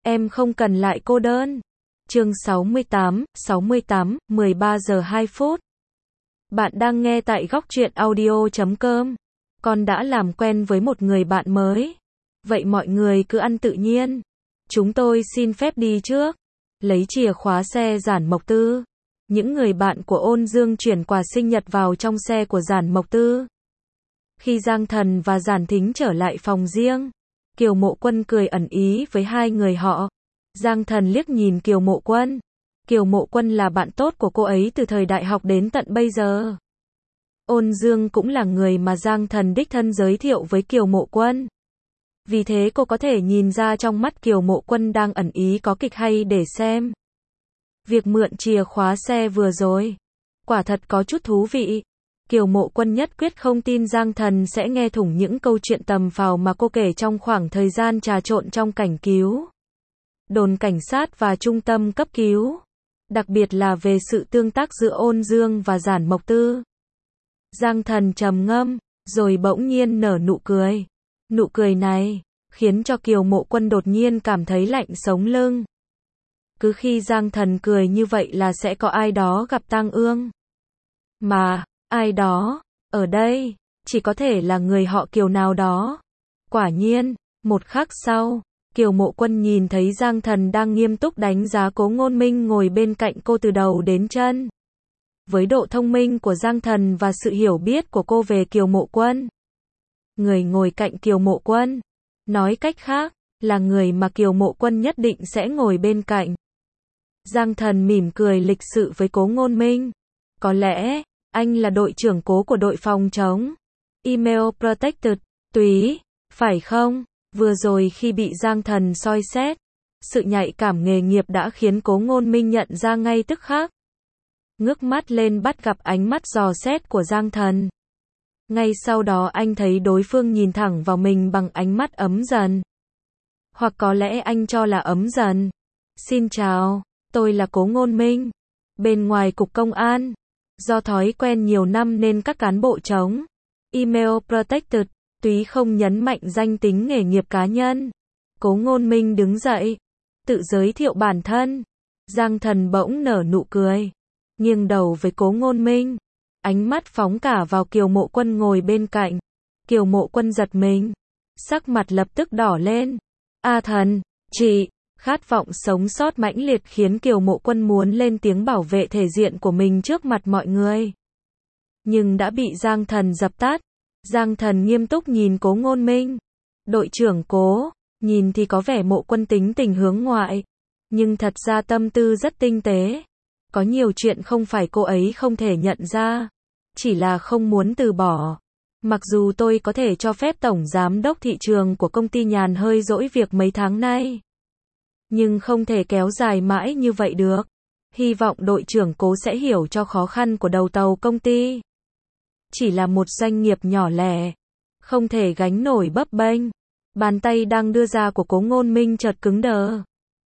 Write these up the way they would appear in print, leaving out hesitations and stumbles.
Em không cần lại cô đơn. Chương 68, 13 giờ 2 phút. Bạn đang nghe tại góc truyện audio.com. Con đã làm quen với một người bạn mới. Vậy mọi người cứ ăn tự nhiên. Chúng tôi xin phép đi trước. Lấy chìa khóa xe Giản Mộc Tư. Những người bạn của Ôn Dương chuyển quà sinh nhật vào trong xe của Giản Mộc Tư. Khi Giang Thần và Giản Thính trở lại phòng riêng, Kiều Mộ Quân cười ẩn ý với hai người họ. Giang Thần liếc nhìn Kiều Mộ Quân. Kiều Mộ Quân là bạn tốt của cô ấy từ thời đại học đến tận bây giờ. Ôn Dương cũng là người mà Giang Thần đích thân giới thiệu với Kiều Mộ Quân. Vì thế cô có thể nhìn ra trong mắt Kiều Mộ Quân đang ẩn ý có kịch hay để xem. Việc mượn chìa khóa xe vừa rồi, quả thật có chút thú vị. Kiều Mộ Quân nhất quyết không tin Giang Thần sẽ nghe thủng những câu chuyện tầm phào mà cô kể trong khoảng thời gian trà trộn trong cảnh cứu đồn cảnh sát và trung tâm cấp cứu. Đặc biệt là về sự tương tác giữa Ôn Dương và Giản Mộc Tư. Giang Thần trầm ngâm, rồi bỗng nhiên nở nụ cười. Nụ cười này khiến cho Kiều Mộ Quân đột nhiên cảm thấy lạnh sống lưng. Cứ khi Giang Thần cười như vậy là sẽ có ai đó gặp tang ương. Mà, ai đó, ở đây, chỉ có thể là người họ Kiều nào đó. Quả nhiên, một khắc sau, Kiều Mộ Quân nhìn thấy Giang Thần đang nghiêm túc đánh giá Cố Ngôn Minh ngồi bên cạnh cô từ đầu đến chân. Với độ thông minh của Giang Thần và sự hiểu biết của cô về Kiều Mộ Quân, người ngồi cạnh Kiều Mộ Quân, nói cách khác, là người mà Kiều Mộ Quân nhất định sẽ ngồi bên cạnh. Giang Thần mỉm cười lịch sự với Cố Ngôn Minh. Có lẽ, anh là đội trưởng Cố của đội phòng chống Email Protected, Túy, phải không? Vừa rồi khi bị Giang Thần soi xét, sự nhạy cảm nghề nghiệp đã khiến Cố Ngôn Minh nhận ra ngay tức khắc. Ngước mắt lên bắt gặp ánh mắt dò xét của Giang Thần. Ngay sau đó anh thấy đối phương nhìn thẳng vào mình bằng ánh mắt ấm dần. Hoặc có lẽ anh cho là ấm dần. Xin chào, tôi là Cố Ngôn Minh. Bên ngoài cục công an, do thói quen nhiều năm nên các cán bộ chống Email Protected, Túy không nhấn mạnh danh tính nghề nghiệp cá nhân. Cố Ngôn Minh đứng dậy, tự giới thiệu bản thân. Giang Thần bỗng nở nụ cười, nghiêng đầu với Cố Ngôn Minh, ánh mắt phóng cả vào Kiều Mộ Quân ngồi bên cạnh. Kiều Mộ Quân giật mình, sắc mặt lập tức đỏ lên. A Thần, chị, khát vọng sống sót mãnh liệt khiến Kiều Mộ Quân muốn lên tiếng bảo vệ thể diện của mình trước mặt mọi người. Nhưng đã bị Giang Thần dập tắt. Giang Thần nghiêm túc nhìn Cố Ngôn Minh. Đội trưởng Cố, nhìn thì có vẻ Mộ Quân tính tình hướng ngoại, nhưng thật ra tâm tư rất tinh tế. Có nhiều chuyện không phải cô ấy không thể nhận ra, chỉ là không muốn từ bỏ. Mặc dù tôi có thể cho phép tổng giám đốc thị trường của công ty nhàn hơi dỗi việc mấy tháng nay, nhưng không thể kéo dài mãi như vậy được. Hy vọng đội trưởng Cố sẽ hiểu cho khó khăn của đầu tàu công ty. Chỉ là một doanh nghiệp nhỏ lẻ, không thể gánh nổi bấp bênh. Bàn tay đang đưa ra của Cố Ngôn Minh chợt cứng đờ.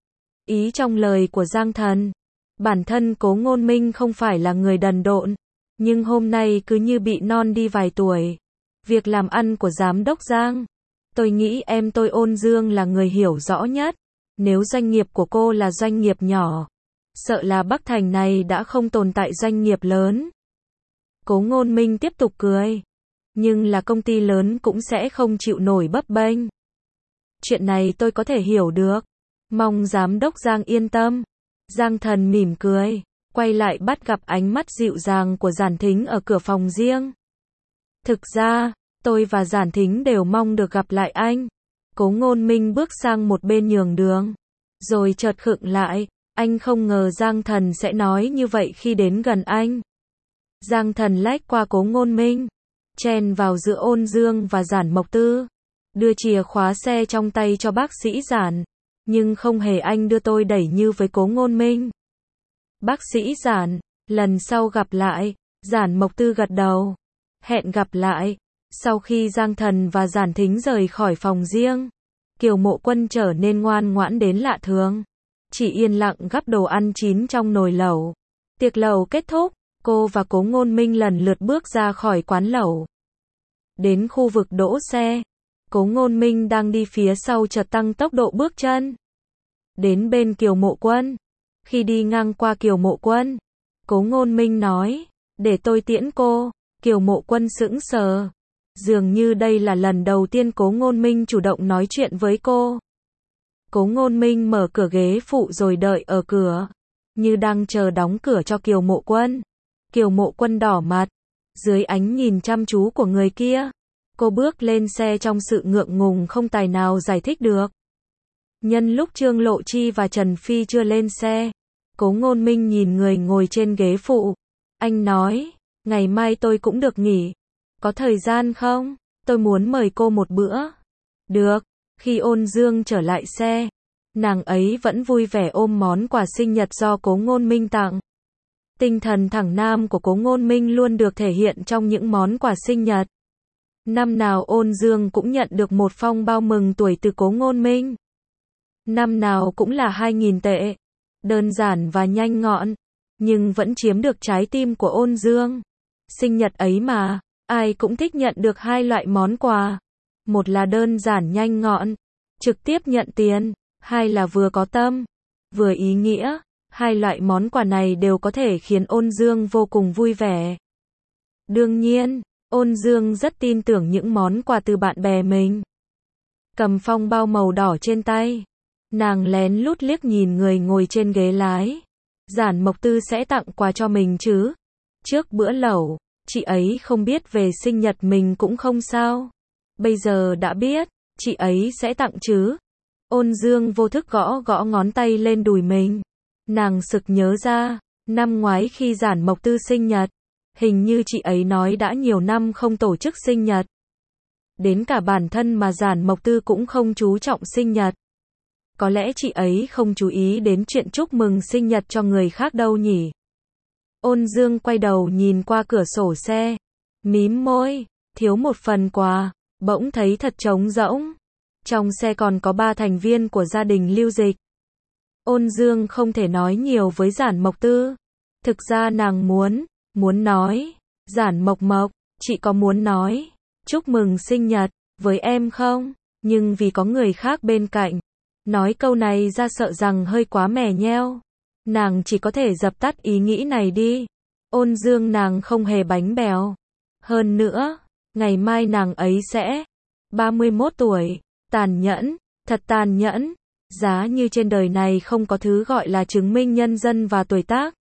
Ý trong lời của Giang Thần, bản thân Cố Ngôn Minh không phải là người đần độn, nhưng hôm nay cứ như bị non đi vài tuổi. Việc làm ăn của giám đốc Giang, tôi nghĩ em tôi Ôn Dương là người hiểu rõ nhất. Nếu doanh nghiệp của cô là doanh nghiệp nhỏ, sợ là Bắc Thành này đã không tồn tại doanh nghiệp lớn. Cố Ngôn Minh tiếp tục cười. Nhưng là công ty lớn cũng sẽ không chịu nổi bấp bênh. Chuyện này tôi có thể hiểu được. Mong giám đốc Giang yên tâm. Giang Thần mỉm cười, quay lại bắt gặp ánh mắt dịu dàng của Giản Thính ở cửa phòng riêng. Thực ra, tôi và Giản Thính đều mong được gặp lại anh. Cố Ngôn Minh bước sang một bên nhường đường, rồi chợt khựng lại. Anh không ngờ Giang Thần sẽ nói như vậy khi đến gần anh. Giang Thần lách qua Cố Ngôn Minh, chen vào giữa Ôn Dương và Giản Mộc Tư, đưa chìa khóa xe trong tay cho bác sĩ Giản. Nhưng không hề anh đưa tôi đẩy như với Cố Ngôn Minh. Bác sĩ Giản, lần sau gặp lại. Giản Mộc Tư gật đầu. Hẹn gặp lại. Sau khi Giang Thần và Giản Thính rời khỏi phòng riêng, Kiều Mộ Quân trở nên ngoan ngoãn đến lạ thường. Chỉ yên lặng gắp đồ ăn chín trong nồi lẩu. Tiệc lẩu kết thúc, cô và Cố Ngôn Minh lần lượt bước ra khỏi quán lẩu. Đến khu vực đỗ xe, Cố Ngôn Minh đang đi phía sau chợt tăng tốc độ bước chân. đến bên Kiều Mộ Quân. Khi đi ngang qua Kiều Mộ Quân, Cố Ngôn Minh nói, để tôi tiễn cô. Kiều Mộ Quân sững sờ. Dường như đây là lần đầu tiên Cố Ngôn Minh chủ động nói chuyện với cô. Cố Ngôn Minh mở cửa ghế phụ rồi đợi ở cửa, như đang chờ đóng cửa cho Kiều Mộ Quân. Kiều Mộ Quân đỏ mặt, dưới ánh nhìn chăm chú của người kia, cô bước lên xe trong sự ngượng ngùng không tài nào giải thích được. Nhân lúc Trương Lộ Chi và Trần Phi chưa lên xe, Cố Ngôn Minh nhìn người ngồi trên ghế phụ. Anh nói, ngày mai tôi cũng được nghỉ. Có thời gian không? Tôi muốn mời cô một bữa. Được. Khi Ôn Dương trở lại xe, nàng ấy vẫn vui vẻ ôm món quà sinh nhật do Cố Ngôn Minh tặng. Tinh thần thẳng nam của Cố Ngôn Minh luôn được thể hiện trong những món quà sinh nhật. Năm nào Ôn Dương cũng nhận được một phong bao mừng tuổi từ Cố Ngôn Minh. Năm nào cũng là 2.000 tệ. Đơn giản và nhanh gọn, nhưng vẫn chiếm được trái tim của Ôn Dương. Sinh nhật ấy mà, ai cũng thích nhận được hai loại món quà. Một là đơn giản nhanh gọn, trực tiếp nhận tiền. Hai là vừa có tâm, vừa ý nghĩa. Hai loại món quà này đều có thể khiến Ôn Dương vô cùng vui vẻ. Đương nhiên, Ôn Dương rất tin tưởng những món quà từ bạn bè mình. Cầm phong bao màu đỏ trên tay, nàng lén lút liếc nhìn người ngồi trên ghế lái. Giản Mộc Tư sẽ tặng quà cho mình chứ? Trước bữa lẩu, chị ấy không biết về sinh nhật mình cũng không sao. Bây giờ đã biết, chị ấy sẽ tặng chứ? Ôn Dương vô thức gõ gõ ngón tay lên đùi mình. Nàng sực nhớ ra, năm ngoái khi Giản Mộc Tư sinh nhật, hình như chị ấy nói đã nhiều năm không tổ chức sinh nhật. Đến cả bản thân mà Giản Mộc Tư cũng không chú trọng sinh nhật. Có lẽ chị ấy không chú ý đến chuyện chúc mừng sinh nhật cho người khác đâu nhỉ? Ôn Dương quay đầu nhìn qua cửa sổ xe, mím môi, thiếu một phần quà, bỗng thấy thật trống rỗng. Trong xe còn có 3 thành viên của gia đình Lưu Dịch. Ôn Dương không thể nói nhiều với Giản Mộc Tư. Thực ra nàng muốn nói, Giản Mộc Mộc, chị có muốn nói, chúc mừng sinh nhật, với em không? Nhưng vì có người khác bên cạnh, nói câu này ra sợ rằng hơi quá mè nheo. Nàng chỉ có thể dập tắt ý nghĩ này đi. Ôn Dương nàng không hề bánh bèo. Hơn nữa, ngày mai nàng ấy sẽ 31 tuổi. Tàn nhẫn, thật tàn nhẫn. Giá như trên đời này không có thứ gọi là chứng minh nhân dân và tuổi tác.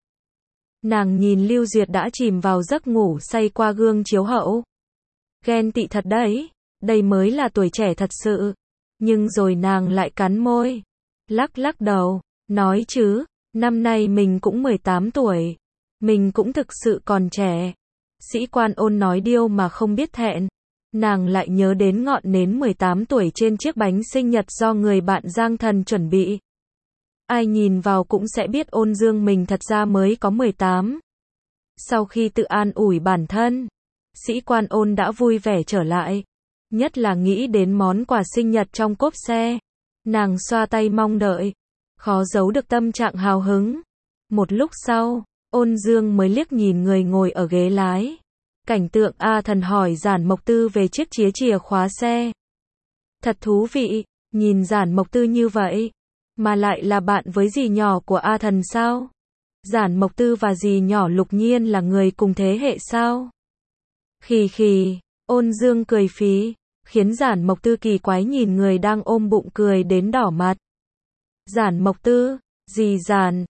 Nàng nhìn Lưu Duyệt đã chìm vào giấc ngủ say qua gương chiếu hậu. Ghen tị thật đấy, đây mới là tuổi trẻ thật sự. Nhưng rồi nàng lại cắn môi, lắc đầu, nói chứ, năm nay mình cũng 18 tuổi. Mình cũng thực sự còn trẻ. Sĩ Quan Ôn nói điêu mà không biết thẹn. Nàng lại nhớ đến ngọn nến 18 tuổi trên chiếc bánh sinh nhật do người bạn Giang Thần chuẩn bị. Ai nhìn vào cũng sẽ biết Ôn Dương mình thật ra mới có 18. Sau khi tự an ủi bản thân, Sĩ Quan Ôn đã vui vẻ trở lại. Nhất là nghĩ đến món quà sinh nhật trong cốp xe. Nàng xoa tay mong đợi, khó giấu được tâm trạng hào hứng. Một lúc sau, Ôn Dương mới liếc nhìn người ngồi ở ghế lái. Cảnh tượng A Thần hỏi Giản Mộc Tư về chiếc chìa khóa xe. Thật thú vị, nhìn Giản Mộc Tư như vậy, mà lại là bạn với dì nhỏ của A Thần sao? Giản Mộc Tư và dì nhỏ Lục Nhiên là người cùng thế hệ sao? Khì, Ôn Dương cười phí, khiến Giản Mộc Tư kỳ quái nhìn người đang ôm bụng cười đến đỏ mặt. Giản Mộc Tư, dì Giản,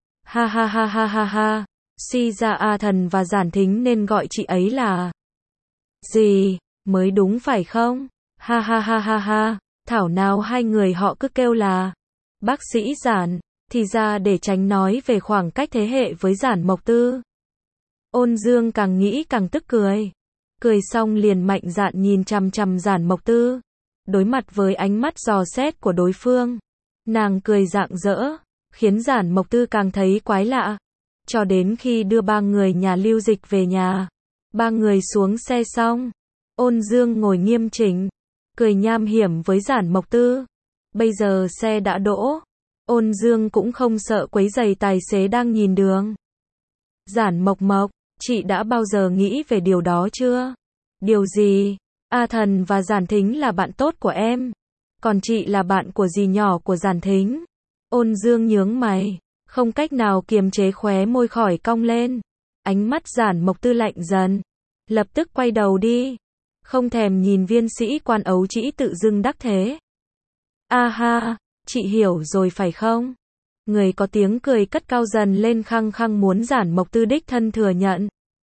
ha. Suy ra A Thần và Giản Thính nên gọi chị ấy là dì, mới đúng phải không? Ha. Thảo nào hai người họ cứ kêu là bác sĩ Giản, thì ra để tránh nói về khoảng cách thế hệ với Giản Mộc Tư. Ôn Dương càng nghĩ càng tức cười. Cười xong liền mạnh dạn nhìn chằm chằm Giản Mộc Tư. Đối mặt với ánh mắt dò xét của đối phương, nàng cười rạng rỡ, khiến Giản Mộc Tư càng thấy quái lạ. Cho đến khi đưa 3 người nhà Lưu Dịch về nhà, 3 người xuống xe xong, Ôn Dương ngồi nghiêm chỉnh, cười nham hiểm với Giản Mộc Tư. Bây giờ xe đã đỗ, Ôn Dương cũng không sợ quấy rầy tài xế đang nhìn đường. Giản Mộc Mộc, chị đã bao giờ nghĩ về điều đó chưa? Điều gì? A Thần và Giản Thính là bạn tốt của em, còn chị là bạn của dì nhỏ của Giản Thính. Ôn Dương nhướng mày, không cách nào kiềm chế khóe môi khỏi cong lên. Ánh mắt Giản Mộc Tư lạnh dần, lập tức quay đầu đi, không thèm nhìn viên sĩ quan ấu trĩ tự dưng đắc thế. A ha, chị hiểu rồi phải không? Người có tiếng cười cất cao dần lên khăng khăng muốn Giản Mộc Tư đích thân thừa nhận.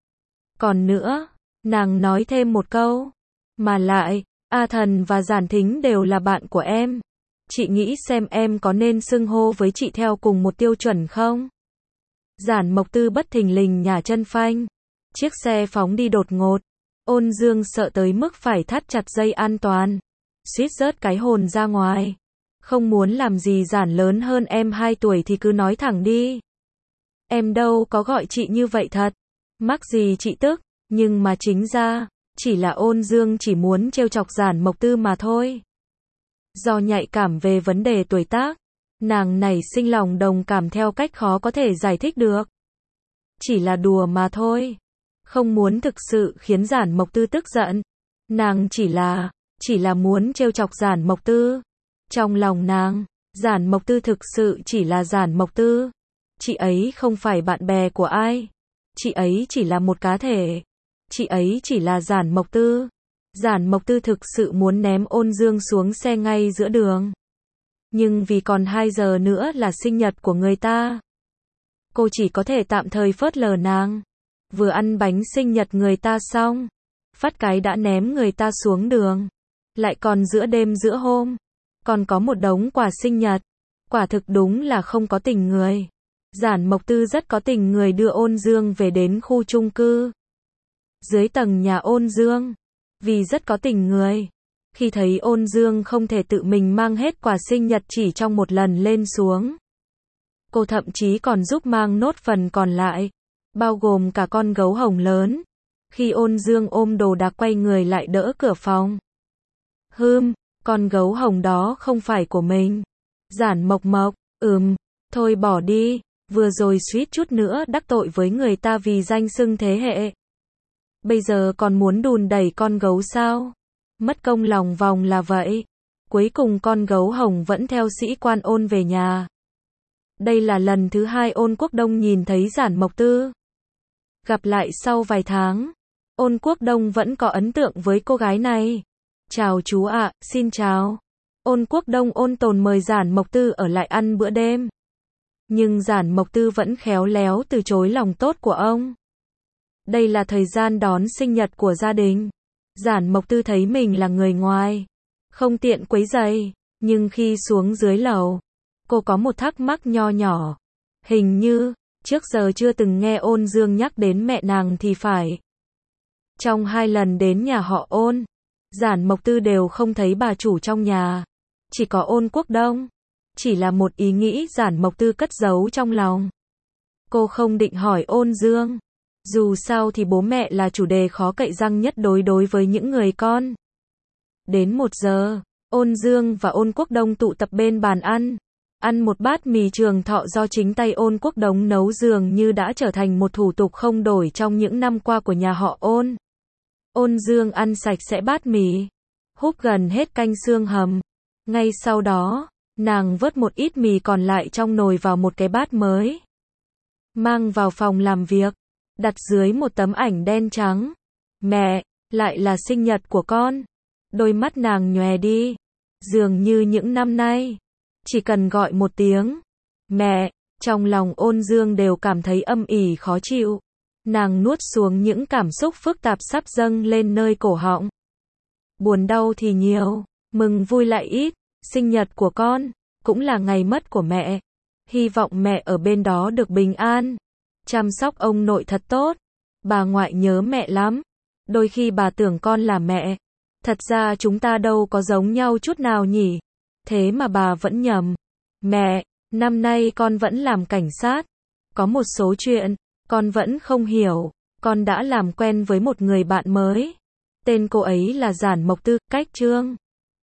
Còn nữa, nàng nói thêm một câu, mà lại, A Thần và Giản Thính đều là bạn của em. Chị nghĩ xem em có nên xưng hô với chị theo cùng một tiêu chuẩn không? Giản Mộc Tư bất thình lình nhả chân phanh. Chiếc xe phóng đi đột ngột. Ôn Dương sợ tới mức phải thắt chặt dây an toàn, suýt rớt cái hồn ra ngoài. Không muốn làm gì Giản lớn hơn em 2 tuổi thì cứ nói thẳng đi. Em đâu có gọi chị như vậy thật. Mắc gì chị tức, nhưng mà chính ra, chỉ là Ôn Dương chỉ muốn trêu chọc Giản Mộc Tư mà thôi. Do nhạy cảm về vấn đề tuổi tác, nàng nảy sinh lòng đồng cảm theo cách khó có thể giải thích được. Chỉ là đùa mà thôi. Không muốn thực sự khiến Giản Mộc Tư tức giận. Nàng chỉ là muốn trêu chọc Giản Mộc Tư. Trong lòng nàng, Giản Mộc Tư thực sự chỉ là Giản Mộc Tư. Chị ấy không phải bạn bè của ai. Chị ấy chỉ là một cá thể. Chị ấy chỉ là Giản Mộc Tư. Giản Mộc Tư thực sự muốn ném Ôn Dương xuống xe ngay giữa đường. Nhưng vì còn 2 giờ nữa là sinh nhật của người ta, cô chỉ có thể tạm thời phớt lờ nàng. Vừa ăn bánh sinh nhật người ta xong, phát cái đã ném người ta xuống đường. Lại còn giữa đêm giữa hôm, còn có một đống quà sinh nhật. Quả thực đúng là không có tình người. Giản Mộc Tư rất có tình người đưa Ôn Dương về đến khu chung cư. Dưới tầng nhà Ôn Dương, vì rất có tình người, khi thấy Ôn Dương không thể tự mình mang hết quà sinh nhật chỉ trong một lần lên xuống, cô thậm chí còn giúp mang nốt phần còn lại, bao gồm cả con gấu hồng lớn. Khi Ôn Dương ôm đồ đạc quay người lại đỡ cửa phòng. Con gấu hồng đó không phải của mình. Giản Mộc Mộc, thôi bỏ đi, vừa rồi suýt chút nữa đắc tội với người ta vì danh xưng thế hệ. Bây giờ còn muốn đùn đẩy con gấu sao? Mất công lòng vòng là vậy. Cuối cùng con gấu hồng vẫn theo sĩ quan Ôn về nhà. Đây là lần thứ 2 Ôn Quốc Đông nhìn thấy Giản Mộc Tư. Gặp lại sau vài tháng, Ôn Quốc Đông vẫn có ấn tượng với cô gái này. Chào chú ạ, xin chào. Ôn Quốc Đông ôn tồn mời Giản Mộc Tư ở lại ăn bữa đêm. Nhưng Giản Mộc Tư vẫn khéo léo từ chối lòng tốt của ông. Đây là thời gian đón sinh nhật của gia đình. Giản Mộc Tư thấy mình là người ngoài, không tiện quấy rầy, nhưng khi xuống dưới lầu, cô có một thắc mắc nho nhỏ. Hình như, trước giờ chưa từng nghe Ôn Dương nhắc đến mẹ nàng thì phải. Trong 2 lần đến nhà họ Ôn, Giản Mộc Tư đều không thấy bà chủ trong nhà. Chỉ có Ôn Quốc Đông. Chỉ là một ý nghĩ Giản Mộc Tư cất giấu trong lòng. Cô không định hỏi Ôn Dương. Dù sao thì bố mẹ là chủ đề khó cậy răng nhất đối với những người con. Đến 1 giờ, Ôn Dương và Ôn Quốc Đông tụ tập bên bàn ăn. Ăn một bát mì Trường Thọ do chính tay Ôn Quốc Đông nấu dường như đã trở thành một thủ tục không đổi trong những năm qua của nhà họ Ôn. Ôn Dương ăn sạch sẽ bát mì, húp gần hết canh xương hầm. Ngay sau đó, nàng vớt một ít mì còn lại trong nồi vào một cái bát mới, mang vào phòng làm việc, đặt dưới một tấm ảnh đen trắng. Mẹ, lại là sinh nhật của con. Đôi mắt nàng nhòe đi. Dường như những năm nay, chỉ cần gọi một tiếng mẹ, trong lòng Ôn Dương đều cảm thấy âm ỉ khó chịu. Nàng nuốt xuống những cảm xúc phức tạp sắp dâng lên nơi cổ họng. Buồn đau thì nhiều, mừng vui lại ít. Sinh nhật của con, cũng là ngày mất của mẹ. Hy vọng mẹ ở bên đó được bình an. Chăm sóc ông nội thật tốt. Bà ngoại nhớ mẹ lắm. Đôi khi bà tưởng con là mẹ. Thật ra chúng ta đâu có giống nhau chút nào nhỉ. Thế mà bà vẫn nhầm. Mẹ, năm nay con vẫn làm cảnh sát. Có một số chuyện, con vẫn không hiểu. Con đã làm quen với một người bạn mới. Tên cô ấy là Giản Mộc Tư, cách Trương.